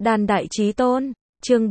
Đàn Đại Chí Tôn, chương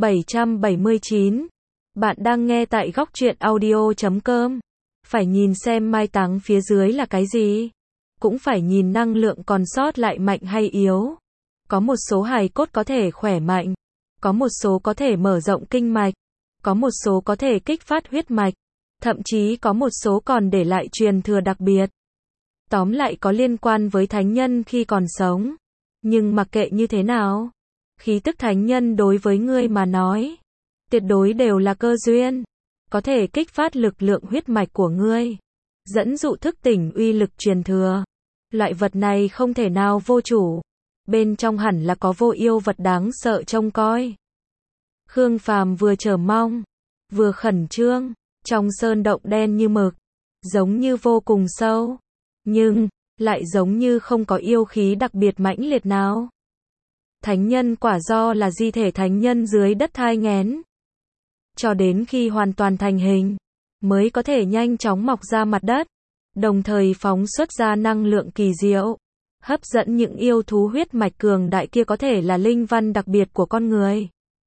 779. Bạn đang nghe tại góc truyện audio.com. Phải nhìn xem mai táng phía dưới là cái gì. Cũng phải nhìn năng lượng còn sót lại mạnh hay yếu. Có một số hài cốt có thể khỏe mạnh. Có một số có thể mở rộng kinh mạch. Có một số có thể kích phát huyết mạch. Thậm chí có một số còn để lại truyền thừa đặc biệt. Tóm lại có liên quan với thánh nhân khi còn sống. Nhưng mặc kệ như thế nào, khí tức thánh nhân đối với ngươi mà nói, tuyệt đối đều là cơ duyên, có thể kích phát lực lượng huyết mạch của ngươi, dẫn dụ thức tỉnh uy lực truyền thừa. Loại vật này không thể nào vô chủ, bên trong hẳn là có vô yêu vật đáng sợ trông coi. Khương Phàm vừa chờ mong, vừa khẩn trương, trong sơn động đen như mực, giống như vô cùng sâu, nhưng lại giống như không có yêu khí đặc biệt mãnh liệt nào. Thánh nhân quả do là di thể thánh nhân dưới đất thai nghén, cho đến khi hoàn toàn thành hình, mới có thể nhanh chóng mọc ra mặt đất, đồng thời phóng xuất ra năng lượng kỳ diệu, hấp dẫn những yêu thú huyết mạch cường đại kia có thể là linh văn đặc biệt của con người.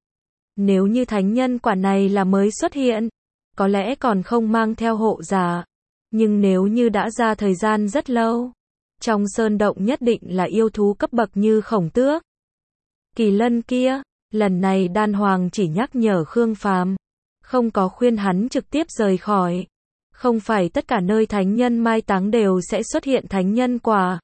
Nếu như thánh nhân quả này là mới xuất hiện, có lẽ còn không mang theo hộ giả, nhưng nếu như đã ra thời gian rất lâu, trong sơn động nhất định là yêu thú cấp bậc như Khổng Tước, Kỳ Lân kia. Lần này Đan Hoàng chỉ nhắc nhở Khương Phàm, không có khuyên hắn trực tiếp rời khỏi. Không phải tất cả nơi thánh nhân mai táng đều sẽ xuất hiện thánh nhân quả.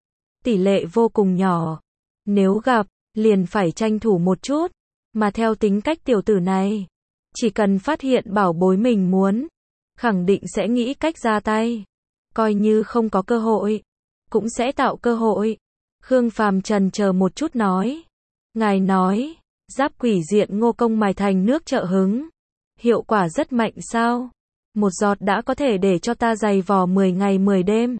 Tỷ lệ vô cùng nhỏ. Nếu gặp, liền phải tranh thủ một chút. Mà theo tính cách tiểu tử này, chỉ cần phát hiện bảo bối mình muốn, khẳng định sẽ nghĩ cách ra tay. Coi như không có cơ hội, cũng sẽ tạo cơ hội. Khương Phàm chần chờ một chút nói. Ngài nói, giáp quỷ diện Ngô Công mài thành nước trợ hứng. Hiệu quả rất mạnh sao? Một giọt đã có thể để cho ta dày vò 10 ngày 10 đêm.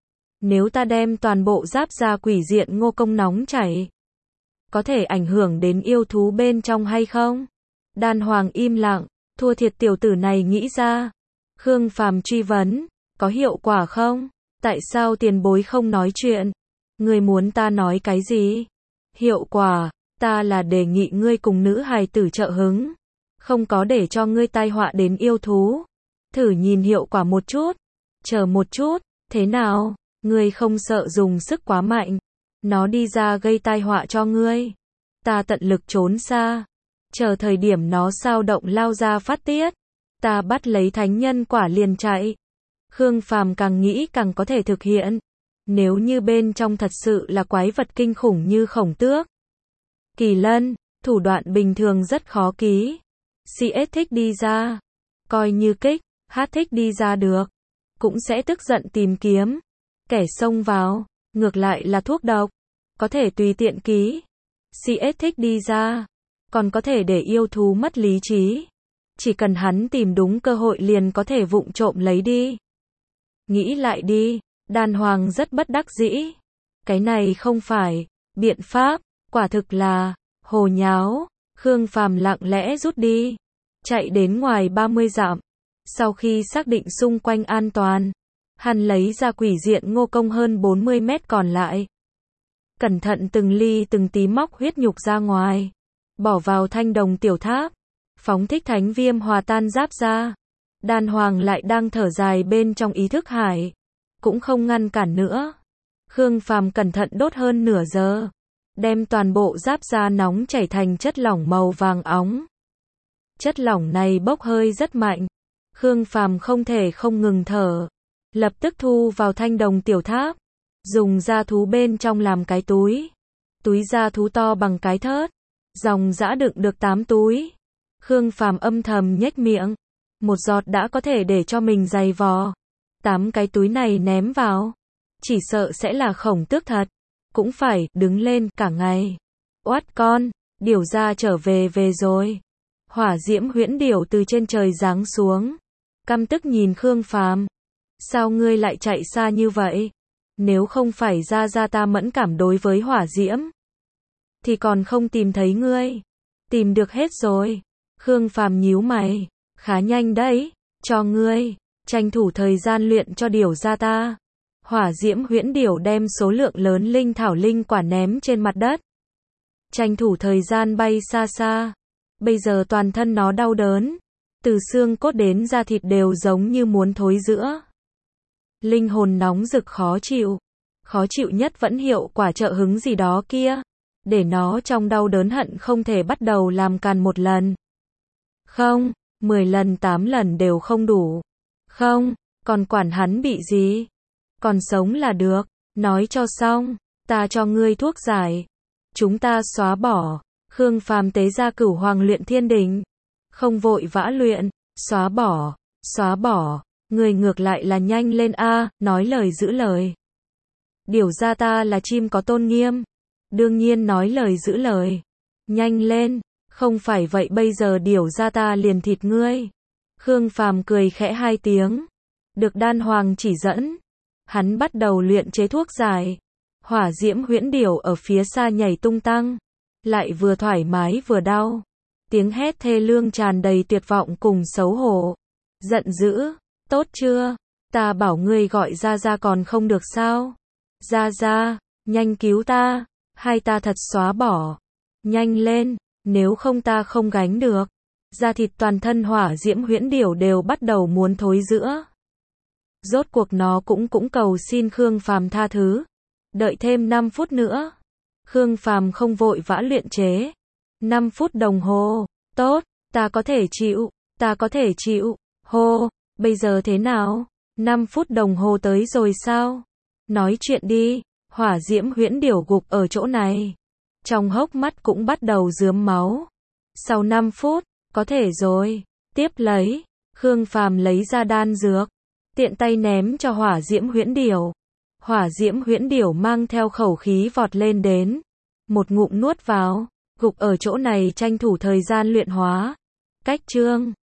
Nếu ta đem toàn bộ giáp ra quỷ diện Ngô Công nóng chảy, có thể ảnh hưởng đến yêu thú bên trong hay không? Đan Hoàng im lặng, thua thiệt tiểu tử này nghĩ ra. Khương Phàm truy vấn, có hiệu quả không? Tại sao tiền bối không nói chuyện? Ngươi muốn ta nói cái gì? Hiệu quả, ta là đề nghị ngươi cùng nữ hài tử trợ hứng, không có để cho ngươi tai họa đến yêu thú. Thử nhìn hiệu quả một chút, chờ một chút, thế nào? Ngươi không sợ dùng sức quá mạnh, nó đi ra gây tai họa cho ngươi. Ta tận lực trốn xa, chờ thời điểm nó xao động lao ra phát tiết, ta bắt lấy thánh nhân quả liền chạy. Khương Phàm càng nghĩ càng có thể thực hiện. Nếu như bên trong thật sự là quái vật kinh khủng như Khổng Tước, Kỳ Lân, thủ đoạn bình thường rất khó ký. CS thích đi ra, coi như kích, hát thích đi ra được, cũng sẽ tức giận tìm kiếm. Kẻ xông vào, ngược lại là thuốc độc, có thể tùy tiện ký. CS thích đi ra, còn có thể để yêu thú mất lý trí. Chỉ cần hắn tìm đúng cơ hội liền có thể vụng trộm lấy đi. Nghĩ lại đi, Đan Hoàng rất bất đắc dĩ. Cái này không phải biện pháp, quả thực là hồ nháo. Khương Phàm lặng lẽ rút đi, chạy đến ngoài 30 dặm. Sau khi xác định xung quanh an toàn, hắn lấy ra quỷ diện Ngô Công hơn 40 mét còn lại. Cẩn thận từng ly từng tí móc huyết nhục ra ngoài, bỏ vào thanh đồng tiểu tháp, phóng thích thánh viêm hòa tan giáp ra. Đan Hoàng lại đang thở dài bên trong ý thức hải, cũng không ngăn cản nữa. Khương Phàm cẩn thận đốt hơn nửa giờ, đem toàn bộ giáp da nóng chảy thành chất lỏng màu vàng óng. Chất lỏng này bốc hơi rất mạnh. Khương Phàm không thể không ngừng thở, lập tức thu vào thanh đồng tiểu tháp, dùng da thú bên trong làm cái túi. Túi da thú to bằng cái thớt, dòng dã đựng được 8 túi. Khương Phàm âm thầm nhếch miệng, một giọt đã có thể để cho mình dày vò. 8 cái túi này ném vào, chỉ sợ sẽ là Khổng Tước thật, cũng phải đứng lên cả ngày. Oát con, điểu ra trở về rồi. Hỏa diễm huyễn điểu từ trên trời giáng xuống, căm tức nhìn Khương Phàm. Sao ngươi lại chạy xa như vậy? Nếu không phải ra ta mẫn cảm đối với hỏa diễm, thì còn không tìm thấy ngươi. Tìm được hết rồi. Khương Phàm nhíu mày, khá nhanh đấy, cho ngươi, tranh thủ thời gian luyện cho điểu ra ta. Hỏa diễm huyễn điểu đem số lượng lớn linh thảo linh quả ném trên mặt đất. tranh thủ thời gian bay xa xa. Bây giờ toàn thân nó đau đớn, từ xương cốt đến da thịt đều giống như muốn thối rữa. Linh hồn nóng rực khó chịu nhất vẫn hiệu quả trợ hứng gì đó kia, để nó trong đau đớn hận không thể bắt đầu làm càn 1 lần. Không, 10 lần 8 lần đều không đủ. Không, còn quản hắn bị gì? Còn sống là được, nói cho xong, ta cho ngươi thuốc giải. Chúng ta xóa bỏ. Khương Phàm tế ra Cửu Hoàng Luyện Thiên Đỉnh, không vội vã luyện, xóa bỏ, người ngược lại là nhanh lên a, nói lời giữ lời. Điểu gia ta là chim có tôn nghiêm, đương nhiên nói lời giữ lời. Nhanh lên, không phải vậy bây giờ điểu gia ta liền thịt ngươi. Khương Phàm cười khẽ 2 tiếng, được Đan Hoàng chỉ dẫn, hắn bắt đầu luyện chế thuốc giải. Hỏa diễm huyễn điểu ở phía xa nhảy tung tăng, lại vừa thoải mái vừa đau. Tiếng hét thê lương tràn đầy tuyệt vọng cùng xấu hổ. Giận dữ, tốt chưa? Ta bảo ngươi gọi Gia Gia còn không được sao? Gia Gia, nhanh cứu ta, hay ta thật xóa bỏ. Nhanh lên, nếu không ta không gánh được. Da thịt toàn thân hỏa diễm huyễn điểu đều bắt đầu muốn thối rữa. Rốt cuộc nó cũng cầu xin Khương Phàm tha thứ. Đợi thêm 5 phút nữa. Khương Phàm không vội vã luyện chế. 5 phút đồng hồ. Tốt, ta có thể chịu. Hô, bây giờ thế nào? 5 phút đồng hồ tới rồi sao? Nói chuyện đi. Hỏa diễm huyễn điểu gục ở chỗ này. Trong hốc mắt cũng bắt đầu rướm máu. Sau 5 phút, có thể rồi. Tiếp lấy. Khương Phàm lấy ra đan dược. Tiện tay ném cho hỏa diễm huyễn điểu. Hỏa diễm huyễn điểu mang theo khẩu khí vọt lên đến. Một ngụm nuốt vào. Gục ở chỗ này tranh thủ thời gian luyện hóa. Cách chương